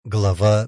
Глава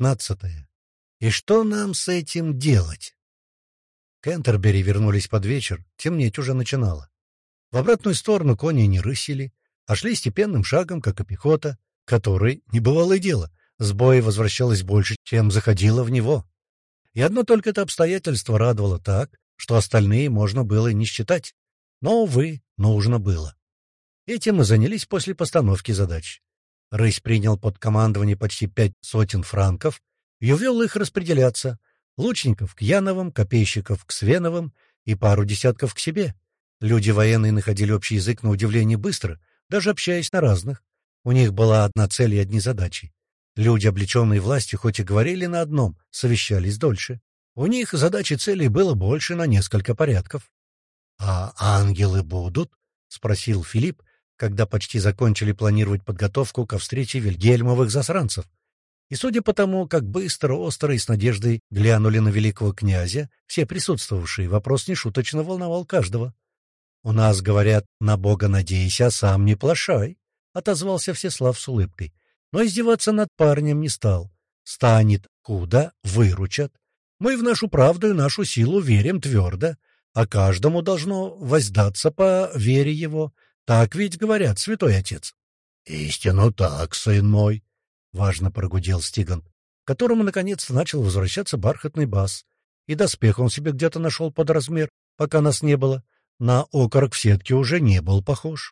15. И что нам с этим делать? Кентербери вернулись под вечер, темнеть уже начинало. В обратную сторону кони не рысили, а шли степенным шагом, как и пехота, которой не бывало и дела. С боя возвращалось больше, чем заходило в него. И одно только это обстоятельство радовало так, что остальные можно было и не считать. Но, увы, нужно было. Этим мы занялись после постановки задач. Рысь принял под командование почти 500 франков и увел их распределяться: лучников к Яновым, копейщиков к Свеновым и пару десятков к себе. Люди военные находили общий язык на удивление быстро, даже общаясь на разных. У них была одна цель и одни задачи. Люди, облеченные властью, хоть и говорили на одном, совещались дольше. У них задач и целей было больше на несколько порядков. — А ангелы будут? — спросил Филипп, когда почти закончили планировать подготовку ко встрече вильгельмовых засранцев. И судя по тому, как быстро, остро и с надеждой глянули на великого князя, все присутствовавшие, вопрос нешуточно волновал каждого. — У нас, говорят, на Бога надейся, а сам не плашай, — отозвался Всеслав с улыбкой. Но издеваться над парнем не стал. Станет куда — выручат. Мы в нашу правду и нашу силу верим твердо, а каждому должно воздаться по вере его. Так ведь говорят, святой отец. — Истинно так, сын мой, — важно прогудел Стигант, которому наконец-то начал возвращаться бархатный бас. И доспех он себе где-то нашел под размер, пока нас не было. На окорок в сетке уже не был похож.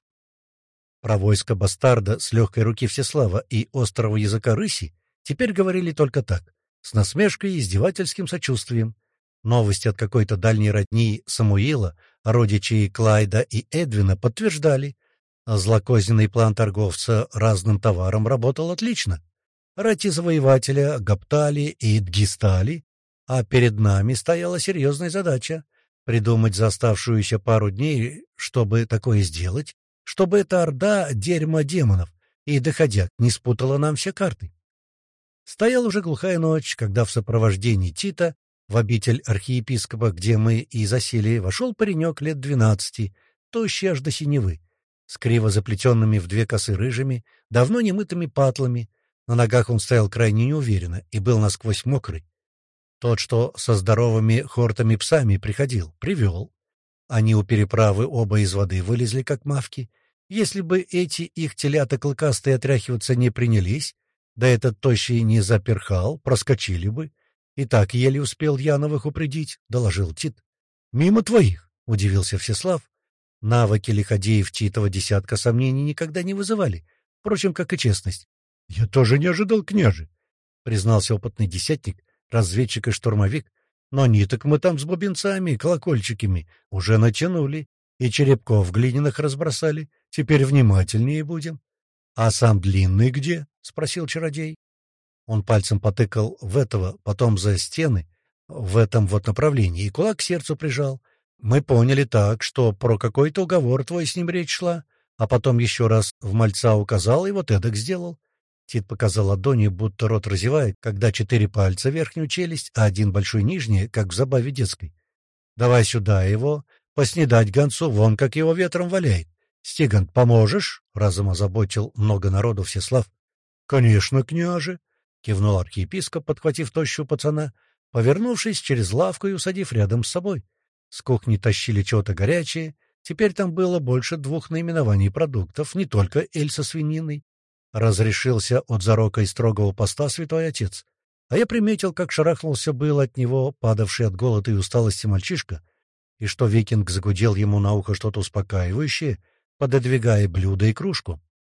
Про войско бастарда с легкой руки Всеслава и острого языка рыси теперь говорили только так, с насмешкой и издевательским сочувствием. Новости от какой-то дальней родни Самуила, родичей Клайда и Эдвина, подтверждали: злокозненный план торговца разным товаром работал отлично. Рати завоевателя гоптали и дгистали, а перед нами стояла серьезная задача — придумать за оставшуюся пару дней, чтобы такое сделать, чтобы эта орда дерьма демонов и доходяг не спутала нам все карты. Стояла уже глухая ночь, когда в сопровождении Тита в обитель архиепископа, где мы и засели, вошел паренек лет 12, тощий аж до синевы, с криво заплетенными в две косы рыжими, давно немытыми патлами. На ногах он стоял крайне неуверенно и был насквозь мокрый. Тот, что со здоровыми хортами псами приходил, привел. Они у переправы оба из воды вылезли, как мавки. Если бы эти их телята клыкастые отряхиваться не принялись, да этот тощий не заперхал, проскочили бы. И так еле успел Яновых упредить, — доложил Тит. — Мимо твоих, — удивился Всеслав. Навыки лиходеев Титова десятка сомнений никогда не вызывали, впрочем, как и честность. — Я тоже не ожидал, княже, — признался опытный десятник, разведчик и штурмовик. Но ниток мы там с бубенцами и колокольчиками уже натянули, и черепков глиняных разбросали. Теперь внимательнее будем. — А сам длинный где? — спросил чародей. Он пальцем потыкал в этого, потом за стены, в этом вот направлении, и кулак к сердцу прижал. Мы поняли так, что про какой-то уговор твой с ним речь шла, а потом еще раз в мальца указал и вот эдак сделал. Тит показал ладонью, будто рот разевает, когда 4 пальца верхнюю челюсть, а один большой нижний, как в забаве детской. — Давай сюда его, поснедать гонцу, вон как его ветром валяет. — Стигант, поможешь? — разом озаботил много народу Всеслав. — Конечно, княже, — кивнул архиепископ, подхватив тощего пацана, повернувшись через лавку и усадив рядом с собой. С кухни тащили чего-то горячее. Теперь там было больше 2 наименований продуктов, не только эль со свининой. Разрешился от зарока и строгого поста святой отец. А я приметил, как шарахнулся был от него, падавший от голода и усталости мальчишка, и что викинг загудел ему на ухо что-то успокаивающее, пододвигая блюдо и кружку.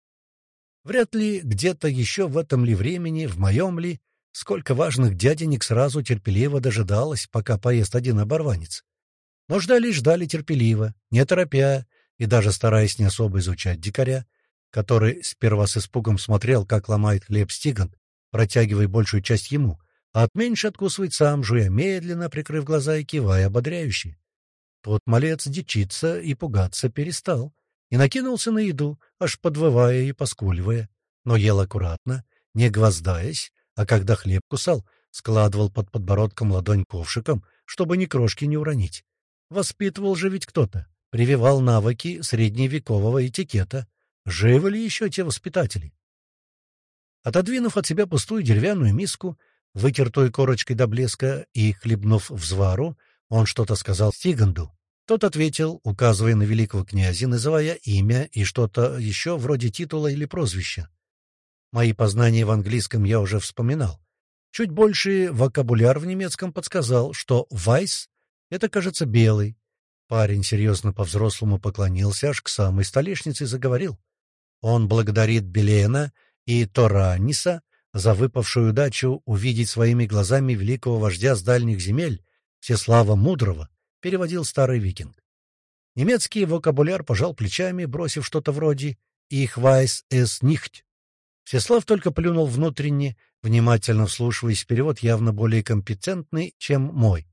Вряд ли где-то еще в этом ли времени, в моем ли, сколько важных дяденек сразу терпеливо дожидалось, пока поест один оборванец. Но ждали терпеливо, не торопя и даже стараясь не особо изучать дикаря, который сперва с испугом смотрел, как ломает хлеб Стигант, протягивая большую часть ему, а от меньше откусывает сам, жуя медленно, прикрыв глаза и кивая ободряюще. Тот малец дичиться и пугаться перестал и накинулся на еду, аж подвывая и поскуливая, но ел аккуратно, не гвоздаясь, а когда хлеб кусал, складывал под подбородком ладонь ковшиком, чтобы ни крошки не уронить. Воспитывал же ведь кто-то, прививал навыки средневекового этикета. Живы ли еще те воспитатели? Отодвинув от себя пустую деревянную миску, вытертую корочкой до блеска, и хлебнув взвару, он что-то сказал Стиганду. Тот ответил, указывая на великого князя, называя имя и что-то еще вроде титула или прозвища. Мои познания в английском я уже вспоминал. Чуть больший вокабуляр в немецком подсказал, что «вайс» — это, кажется, белый. Парень серьезно по-взрослому поклонился аж к самой столешнице и заговорил. Он благодарит Белена и Торанниса за выпавшую удачу увидеть своими глазами великого вождя с дальних земель, Всеслава Мудрого, переводил старый викинг. Немецкий вокабуляр пожал плечами, бросив что-то вроде «Ich weiß es nicht». Всеслав только плюнул внутренне, внимательно вслушиваясь в перевод, явно более компетентный, чем мой.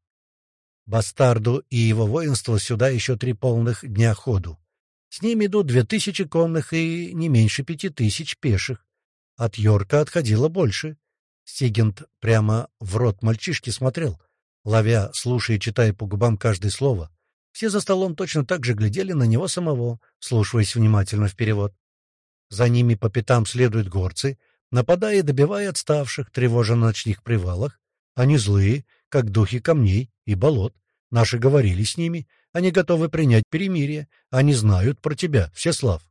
Бастарду и его воинству сюда еще 3 полных дня ходу. С ними идут 2000 конных и не меньше 5000 пеших. От Йорка отходило больше. Стигент прямо в рот мальчишки смотрел, ловя, слушая и читая по губам каждое слово. Все за столом точно так же глядели на него самого, вслушиваясь внимательно в перевод. За ними по пятам следуют горцы, нападая и добивая отставших, тревожа на ночных привалах. Они злые, как духи камней и болот. Наши говорили с ними, они готовы принять перемирие, они знают про тебя, Всеслав.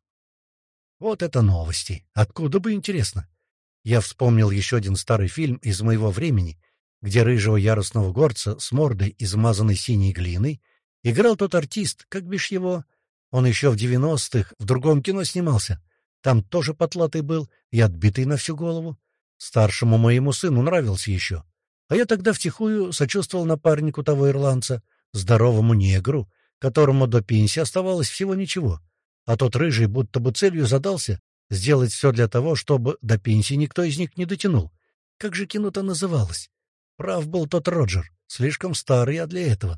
Вот это новости! Откуда бы, интересно? Я вспомнил еще один старый фильм из моего времени, где рыжего яростного горца с мордой, измазанной синей глиной, играл тот артист, как бишь его. Он еще в 90-х в другом кино снимался. Там тоже потлатый был и отбитый на всю голову. Старшему моему сыну нравился еще. А я тогда втихую сочувствовал напарнику того ирландца, здоровому негру, которому до пенсии оставалось всего ничего. А тот рыжий будто бы целью задался сделать все для того, чтобы до пенсии никто из них не дотянул. Как же кино-то называлось? Прав был тот Роджер, слишком старый я для этого.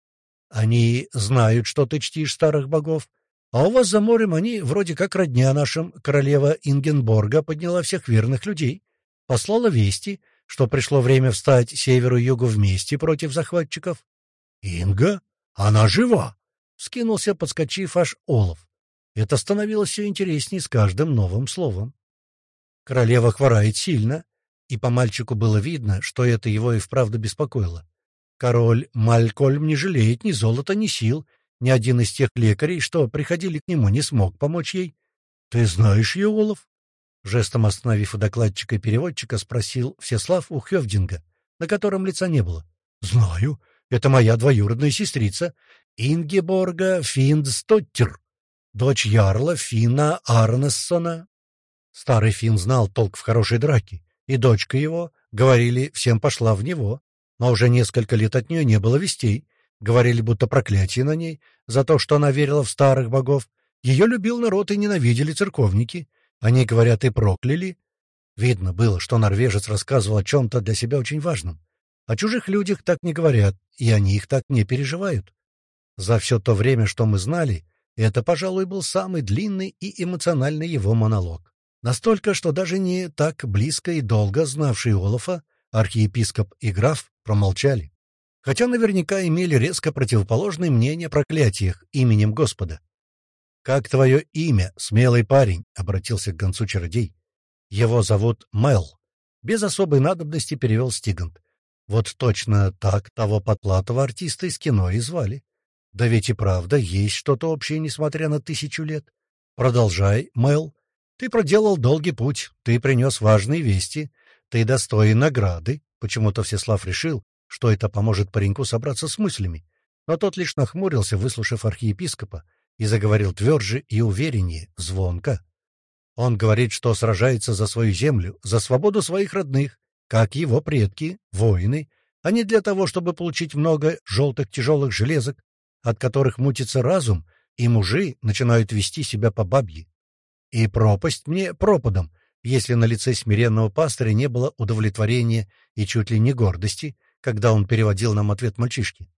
Они знают, что ты чтишь старых богов, а у вас за морем они вроде как родня нашим. Королева Ингенборга подняла всех верных людей, послала вести, что пришло время встать северу и югу вместе против захватчиков. — Инга? Она жива! — вскинулся, подскочив аж Олаф. Это становилось все интереснее с каждым новым словом. Королева хворает сильно, и по мальчику было видно, что это его и вправду беспокоило. Король Малькольм не жалеет ни золота, ни сил. Ни один из тех лекарей, что приходили к нему, не смог помочь ей. — Ты знаешь ее, Олаф? Жестом остановив докладчика и переводчика, спросил Всеслав у Хёвдинга, на котором лица не было. — Знаю. Это моя двоюродная сестрица, Ингеборга Финдстоттер, дочь ярла Финна Арнессона. Старый Финн знал толк в хорошей драке, и дочка его, говорили, всем пошла в него, но уже несколько лет от нее не было вестей. Говорили, будто проклятие на ней за то, что она верила в старых богов. Ее любил народ и ненавидели церковники. Они, говорят, и прокляли. Видно было, что норвежец рассказывал о чем-то для себя очень важном. О чужих людях так не говорят, и они их так не переживают. За все то время, что мы знали, это, пожалуй, был самый длинный и эмоциональный его монолог. Настолько, что даже не так близко и долго знавшие Олафа, архиепископ и граф, промолчали. Хотя наверняка имели резко противоположные мнения о проклятиях именем Господа. — Как твое имя, смелый парень? — обратился к гонцу чародей. — Его зовут Мел. Без особой надобности перевел Стигант. Вот точно так того потлатого артиста из кино и звали. Да ведь и правда есть что-то общее, несмотря на 1000 лет. Продолжай, Мел. Ты проделал долгий путь, ты принес важные вести, ты достоин награды. Почему-то Всеслав решил, что это поможет пареньку собраться с мыслями, но тот лишь нахмурился, выслушав архиепископа, и заговорил тверже и увереннее, звонко. Он говорит, что сражается за свою землю, за свободу своих родных, как его предки, воины, а не для того, чтобы получить много желтых тяжелых железок, от которых мутится разум, и мужи начинают вести себя по бабье. И пропасть мне пропадом, если на лице смиренного пастыря не было удовлетворения и чуть ли не гордости, когда он переводил нам ответ мальчишки.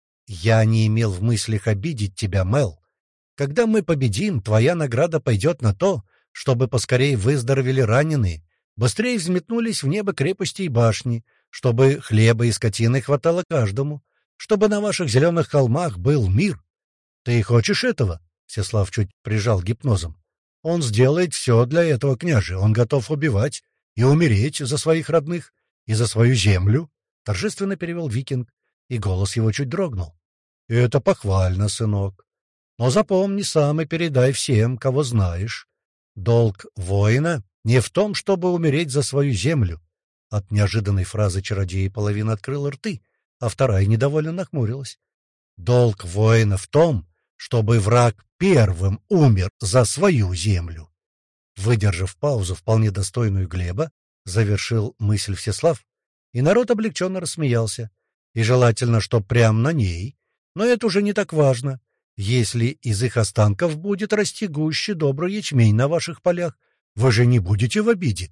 «Я не имел в мыслях обидеть тебя, Мел. Когда мы победим, твоя награда пойдет на то, чтобы поскорее выздоровели раненые, быстрее взметнулись в небо крепости и башни, чтобы хлеба и скотины хватало каждому, чтобы на ваших зеленых холмах был мир. Ты хочешь этого?» Всеслав чуть прижал гипнозом. «Он сделает все для этого, княже, он готов убивать, и умереть за своих родных и за свою землю, — торжественно перевел викинг, и голос его чуть дрогнул. — Это похвально, сынок. Но запомни сам и передай всем, кого знаешь. Долг воина не в том, чтобы умереть за свою землю. От неожиданной фразы чародея половина открыла рты, а вторая недовольно нахмурилась. Долг воина в том, чтобы враг первым умер за свою землю. Выдержав паузу, вполне достойную Глеба, завершил мысль Всеслав, и народ облегченно рассмеялся. И желательно, что прямо на ней, но это уже не так важно. Если из их останков будет расти гуще добрый ячмень на ваших полях, вы же не будете в обиде.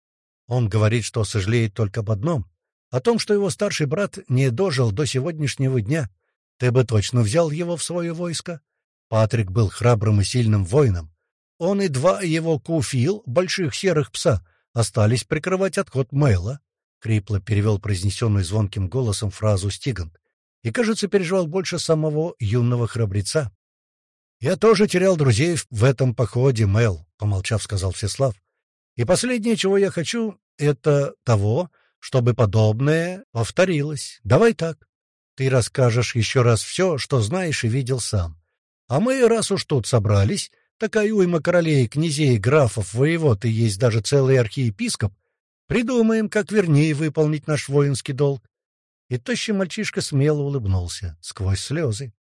Он говорит, что сожалеет только об одном — о том, что его старший брат не дожил до сегодняшнего дня. Ты бы точно взял его в свое войско. Патрик был храбрым и сильным воином. Он и два его куфил, больших серых пса, остались прикрывать отход Мэйла. Крипло перевел произнесенную звонким голосом фразу Стигант и, кажется, переживал больше самого юного храбреца. «Я тоже терял друзей в этом походе, Мэл», — помолчав, сказал Всеслав. «И последнее, чего я хочу, это того, чтобы подобное повторилось. Давай так. Ты расскажешь еще раз все, что знаешь и видел сам. А мы, раз уж тут собрались, такая уйма королей, князей, графов, воевод и есть даже целый архиепископ, придумаем, как вернее выполнить наш воинский долг». И тощий мальчишка смело улыбнулся, сквозь слезы.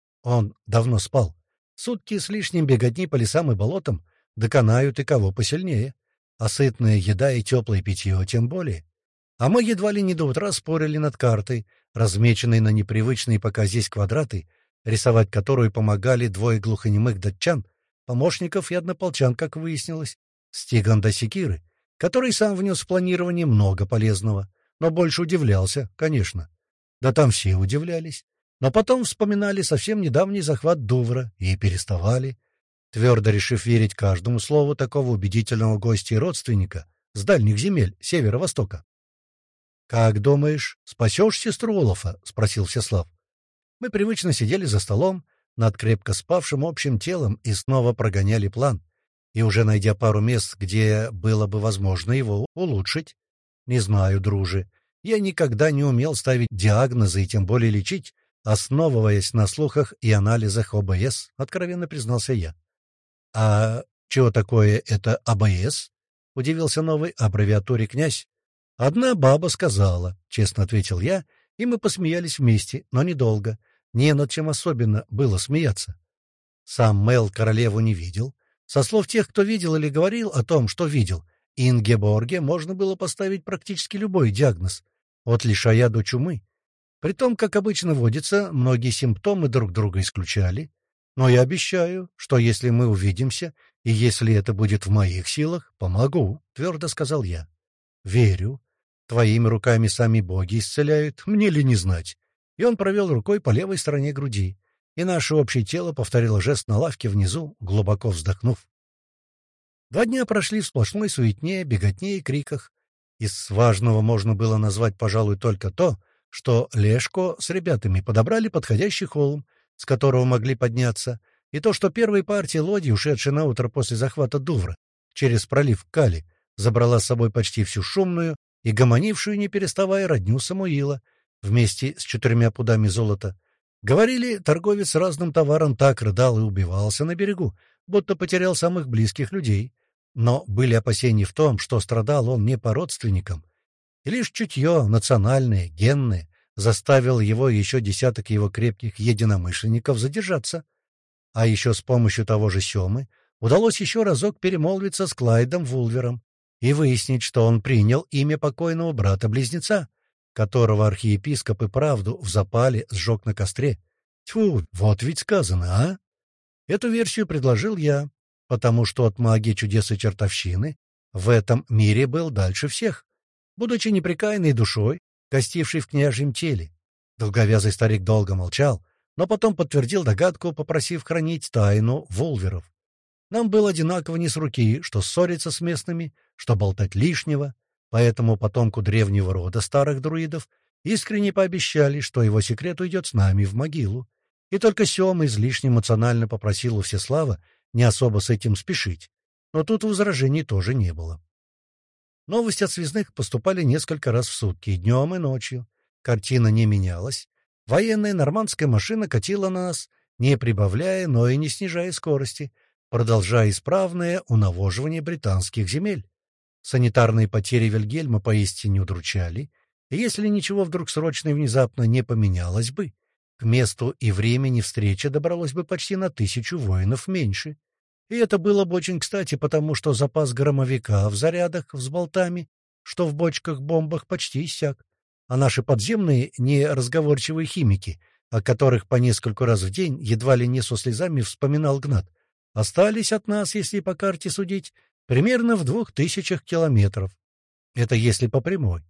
Он давно спал. Сутки с лишним беготни по лесам и болотам доконают и кого посильнее. А сытная еда и теплое питье тем более. А мы едва ли не до утра спорили над картой, размеченной на непривычные пока здесь квадраты, рисовать которую помогали двое глухонемых датчан, помощников и однополчан, как выяснилось, Стиган да Секиры, который сам внес в планирование много полезного, но больше удивлялся, конечно. Да там все удивлялись. Но потом вспоминали совсем недавний захват Дувра и переставали, твердо решив верить каждому слову такого убедительного гостя и родственника с дальних земель северо-востока. — Как думаешь, спасешь сестру Олафа? — спросил Всеслав. Мы привычно сидели за столом над крепко спавшим общим телом и снова прогоняли план, и уже найдя пару мест, где было бы возможно его улучшить. Не знаю, друже, я никогда не умел ставить диагнозы и тем более лечить, основываясь на слухах и анализах ОБС, откровенно признался я. — А чего такое это АБС? — удивился новой аббревиатуре князь. — Одна баба сказала, — честно ответил я, и мы посмеялись вместе, но недолго. Не над чем особенно было смеяться. Сам Мэл королеву не видел. Со слов тех, кто видел или говорил о том, что видел, Ингеборге можно было поставить практически любой диагноз, от лишая до чумы. Притом, как обычно водится, многие симптомы друг друга исключали. Но я обещаю, что если мы увидимся, и если это будет в моих силах, помогу, — твердо сказал я. — Верю. Твоими руками сами боги исцеляют, мне ли не знать. И он провел рукой по левой стороне груди, и наше общее тело повторило жест на лавке внизу, глубоко вздохнув. 2 дня прошли в сплошной суетне, беготне и криках. Из важного можно было назвать, пожалуй, только то, что Лешко с ребятами подобрали подходящий холм, с которого могли подняться, и то, что первая партия лодий, ушедшая на утро после захвата Дувра через пролив Кали, забрала с собой почти всю шумную и гомонившую, не переставая, родню Самуила вместе с 4 пудами золота. Говорили, торговец разным товаром так рыдал и убивался на берегу, будто потерял самых близких людей. Но были опасения в том, что страдал он не по родственникам, и лишь чутье, национальное, генное, заставил его и еще десяток его крепких единомышленников задержаться. А еще с помощью того же Семы удалось еще разок перемолвиться с Клайдом Вулвером и выяснить, что он принял имя покойного брата-близнеца, которого архиепископ и правду в запале сжег на костре. Тьфу, вот ведь сказано, а? Эту версию предложил я, потому что от магии чудес и чертовщины в этом мире был дальше всех, будучи непрекаянной душой, гостившей в княжьем теле. Долговязый старик долго молчал, но потом подтвердил догадку, попросив хранить тайну Вулверов. Нам было одинаково не с руки, что ссориться с местными, что болтать лишнего, поэтому потомку древнего рода старых друидов искренне пообещали, что его секрет уйдет с нами в могилу. И только Сема излишне эмоционально попросил у Всеслава не особо с этим спешить, но тут возражений тоже не было. Новости от связных поступали несколько раз в сутки, и днем и ночью. Картина не менялась. Военная нормандская машина катила на нас, не прибавляя, но и не снижая скорости, продолжая исправное унавоживание британских земель. Санитарные потери Вильгельма поистине удручали, и если ничего вдруг срочно и внезапно не поменялось бы, к месту и времени встречи добралось бы почти на 1000 воинов меньше. И это было бы очень кстати, потому что запас громовика в зарядах с болтами, что в бочках-бомбах, почти иссяк. А наши подземные неразговорчивые химики, о которых по нескольку раз в день едва ли не со слезами вспоминал Гнат, остались от нас, если по карте судить, примерно в 2000 километров. Это если по прямой.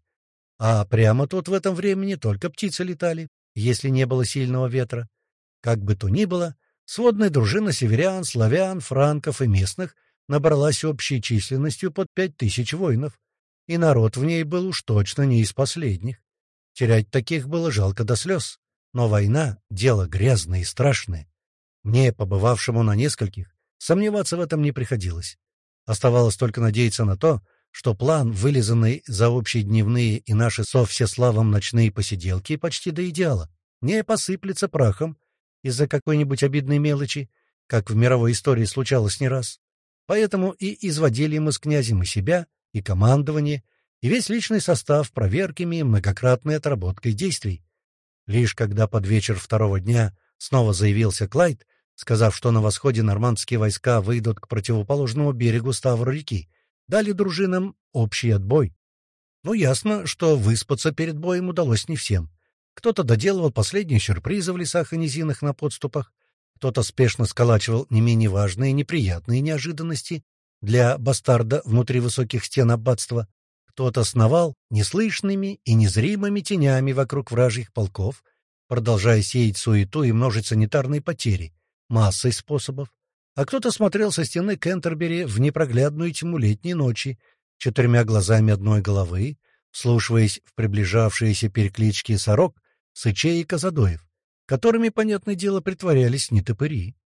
А прямо тут в этом времени только птицы летали, если не было сильного ветра. Как бы то ни было, сводная дружина северян, славян, франков и местных набралась общей численностью под 5000 воинов, и народ в ней был уж точно не из последних. Терять таких было жалко до слез, но война — дело грязное и страшное. Мне, побывавшему на нескольких, сомневаться в этом не приходилось. Оставалось только надеяться на то, что план, вылизанный за общие дневные и наши со всеславом ночные посиделки почти до идеала, не посыплется прахом из-за какой-нибудь обидной мелочи, как в мировой истории случалось не раз. Поэтому и изводили мы с князем и себя, и командование, и весь личный состав проверками и многократной отработкой действий. Лишь когда под вечер второго дня снова заявился Клайд, сказав, что на восходе нормандские войска выйдут к противоположному берегу Ставр-реки, дали дружинам общий отбой. Ну, ясно, что выспаться перед боем удалось не всем. Кто-то доделывал последние сюрпризы в лесах и низинах на подступах, кто-то спешно сколачивал не менее важные и неприятные неожиданности для бастарда внутри высоких стен аббатства, кто-то сновал неслышными и незримыми тенями вокруг вражьих полков, продолжая сеять суету и множить санитарные потери массой способов, а кто-то смотрел со стены Кентербери в непроглядную тьму летней ночи, 4 глазами одной головы, вслушиваясь в приближавшиеся переклички сорок, сычей и казадоев, которыми, понятное дело, притворялись нетопыри.